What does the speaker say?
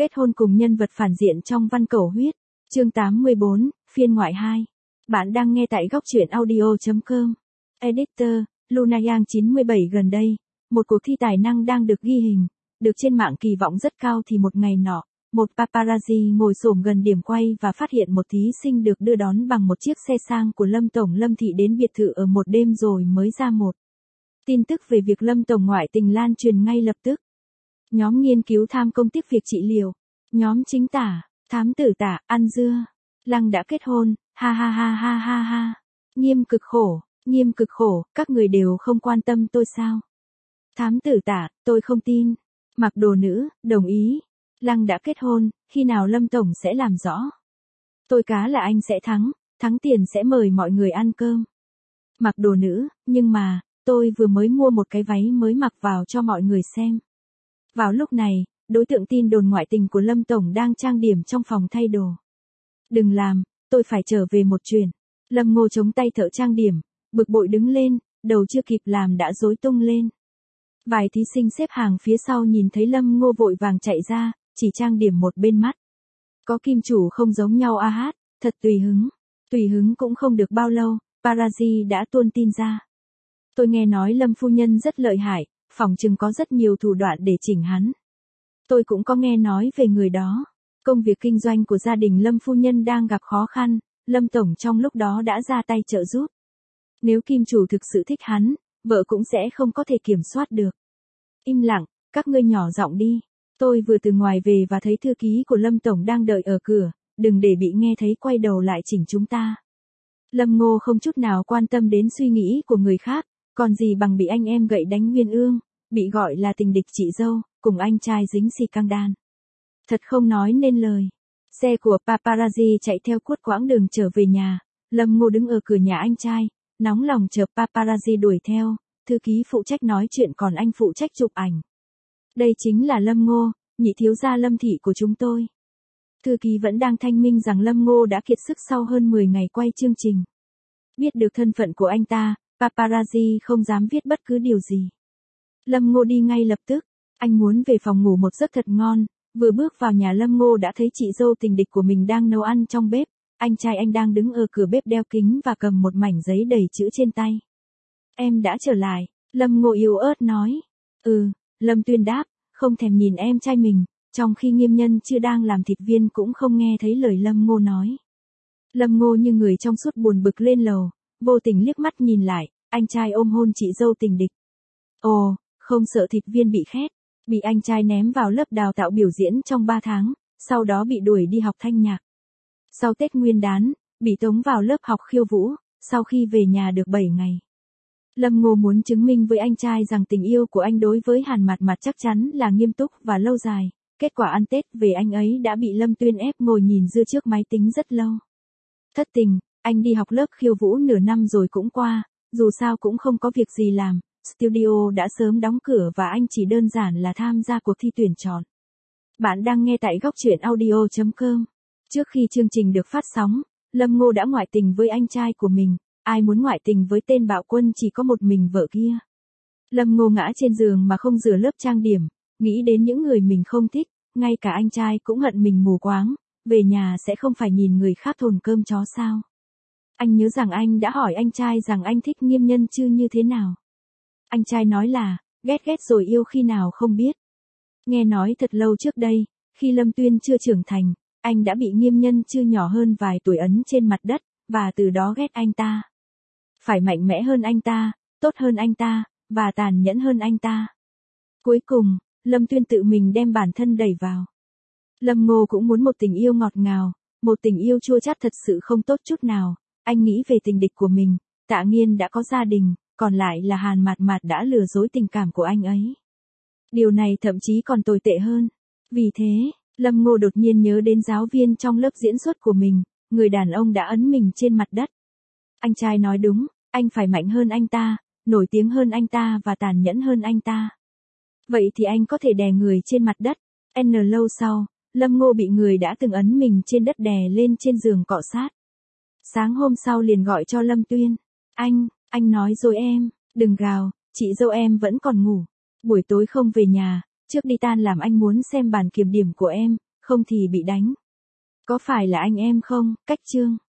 Kết hôn cùng nhân vật phản diện trong Văn Cẩu Huyết. Chương 84, phiên ngoại 2. Bạn đang nghe tại góc truyện audio.com. Editor, Luna Yang 97. Gần đây, một cuộc thi tài năng đang được ghi hình, được trên mạng kỳ vọng rất cao thì một ngày nọ, một paparazzi ngồi xổm gần điểm quay và phát hiện một thí sinh được đưa đón bằng một chiếc xe sang của Lâm Tổng Lâm Thị đến biệt thự ở một đêm rồi mới ra một. Tin tức về việc Lâm Tổng ngoại tình lan truyền ngay lập tức. Nhóm nghiên cứu tham công tiếp việc trị liệu. Nhóm chính tả, thám tử tả, ăn dưa. Lăng đã kết hôn, ha ha ha ha ha ha. Nghiêm cực khổ, các người đều không quan tâm tôi sao? Thám tử tả, tôi không tin. Mặc đồ nữ, đồng ý. Lăng đã kết hôn, khi nào Lâm Tổng sẽ làm rõ? Tôi cá là anh sẽ thắng tiền sẽ mời mọi người ăn cơm. Mặc đồ nữ, nhưng mà, tôi vừa mới mua một cái váy mới mặc vào cho mọi người xem. Vào lúc này, đối tượng tin đồn ngoại tình của Lâm Tổng đang trang điểm trong phòng thay đồ. Đừng làm, tôi phải trở về một chuyện. Lâm Ngô chống tay thợ trang điểm, bực bội đứng lên, đầu chưa kịp làm đã rối tung lên. Vài thí sinh xếp hàng phía sau nhìn thấy Lâm Ngô vội vàng chạy ra, chỉ trang điểm một bên mắt. Có kim chủ không giống nhau a hát, thật tùy hứng cũng không được bao lâu, paparazzi đã tuôn tin ra. Tôi nghe nói Lâm phu nhân rất lợi hại, phỏng chừng có rất nhiều thủ đoạn để chỉnh hắn. Tôi cũng có nghe nói về người đó. Công việc kinh doanh của gia đình Lâm phu nhân đang gặp khó khăn, Lâm Tổng trong lúc đó đã ra tay trợ giúp. Nếu kim chủ thực sự thích hắn, vợ cũng sẽ không có thể kiểm soát được. Im lặng, các ngươi nhỏ giọng đi. Tôi vừa từ ngoài về và thấy thư ký của Lâm Tổng đang đợi ở cửa, đừng để bị nghe thấy quay đầu lại chỉnh chúng ta. Lâm Ngô không chút nào quan tâm đến suy nghĩ của người khác, còn gì bằng bị anh em gậy đánh nguyên ương, bị gọi là tình địch chị dâu, cùng anh trai dính xì căng đan. Thật không nói nên lời. Xe của paparazzi chạy theo cuốt quãng đường trở về nhà, Lâm Ngô đứng ở cửa nhà anh trai, nóng lòng chờ paparazzi đuổi theo, thư ký phụ trách nói chuyện còn anh phụ trách chụp ảnh. Đây chính là Lâm Ngô, nhị thiếu gia Lâm Thị của chúng tôi. Thư ký vẫn đang thanh minh rằng Lâm Ngô đã kiệt sức sau hơn 10 ngày quay chương trình. Biết được thân phận của anh ta, paparazzi không dám viết bất cứ điều gì. Lâm Ngô đi ngay lập tức, anh muốn về phòng ngủ một giấc thật ngon, vừa bước vào nhà Lâm Ngô đã thấy chị dâu tình địch của mình đang nấu ăn trong bếp, anh trai anh đang đứng ở cửa bếp đeo kính và cầm một mảnh giấy đầy chữ trên tay. Em đã trở lại, Lâm Ngô yếu ớt nói. Lâm Tuyên đáp, không thèm nhìn em trai mình, trong khi Nghiêm Nhân chưa đang làm thịt viên cũng không nghe thấy lời Lâm Ngô nói. Lâm Ngô như người trong suốt buồn bực lên lầu, vô tình liếc mắt nhìn lại, anh trai ôm hôn chị dâu tình địch. Ồ, không sợ thịt viên bị khét, bị anh trai ném vào lớp đào tạo biểu diễn trong 3 tháng, sau đó bị đuổi đi học thanh nhạc. Sau Tết Nguyên đán, bị tống vào lớp học khiêu vũ, sau khi về nhà được 7 ngày. Lâm Ngô muốn chứng minh với anh trai rằng tình yêu của anh đối với Hàn Mạt Mạt chắc chắn là nghiêm túc và lâu dài, kết quả ăn Tết về anh ấy đã bị Lâm Tuyên ép ngồi nhìn dưa trước máy tính rất lâu. Thất tình, anh đi học lớp khiêu vũ nửa năm rồi cũng qua, dù sao cũng không có việc gì làm, studio đã sớm đóng cửa và anh chỉ đơn giản là tham gia cuộc thi tuyển chọn. Bạn đang nghe tại góc truyện audio.com. Trước khi chương trình được phát sóng, Lâm Ngô đã ngoại tình với anh trai của mình, ai muốn ngoại tình với tên bạo quân chỉ có một mình vợ kia. Lâm Ngô ngã trên giường mà không rửa lớp trang điểm, nghĩ đến những người mình không thích, ngay cả anh trai cũng hận mình mù quáng, về nhà sẽ không phải nhìn người khác thồn cơm chó sao. Anh nhớ rằng anh đã hỏi anh trai rằng anh thích Nghiêm Nhân Chư như thế nào. Anh trai nói là, ghét rồi yêu khi nào không biết. Nghe nói thật lâu trước đây, khi Lâm Tuyên chưa trưởng thành, anh đã bị Nghiêm Nhân Chư nhỏ hơn vài tuổi ấn trên mặt đất, và từ đó ghét anh ta. Phải mạnh mẽ hơn anh ta, tốt hơn anh ta, và tàn nhẫn hơn anh ta. Cuối cùng, Lâm Tuyên tự mình đem bản thân đẩy vào. Lâm Ngô cũng muốn một tình yêu ngọt ngào, một tình yêu chua chát thật sự không tốt chút nào. Anh nghĩ về tình địch của mình, Tạ Nghiên đã có gia đình, còn lại là Hàn Mạt Mạt đã lừa dối tình cảm của anh ấy. Điều này thậm chí còn tồi tệ hơn. Vì thế, Lâm Ngô đột nhiên nhớ đến giáo viên trong lớp diễn xuất của mình, người đàn ông đã ấn mình trên mặt đất. Anh trai nói đúng, anh phải mạnh hơn anh ta, nổi tiếng hơn anh ta và tàn nhẫn hơn anh ta. Vậy thì anh có thể đè người trên mặt đất. Lâu sau, Lâm Ngô bị người đã từng ấn mình trên đất đè lên trên giường cọ sát. Sáng hôm sau liền gọi cho Lâm Tuyên. Anh nói rồi em, đừng gào, chị dâu em vẫn còn ngủ. Buổi tối không về nhà, trước đi tan làm anh muốn xem bản kiểm điểm của em, không thì bị đánh. Có phải là anh em không, Cách Chương?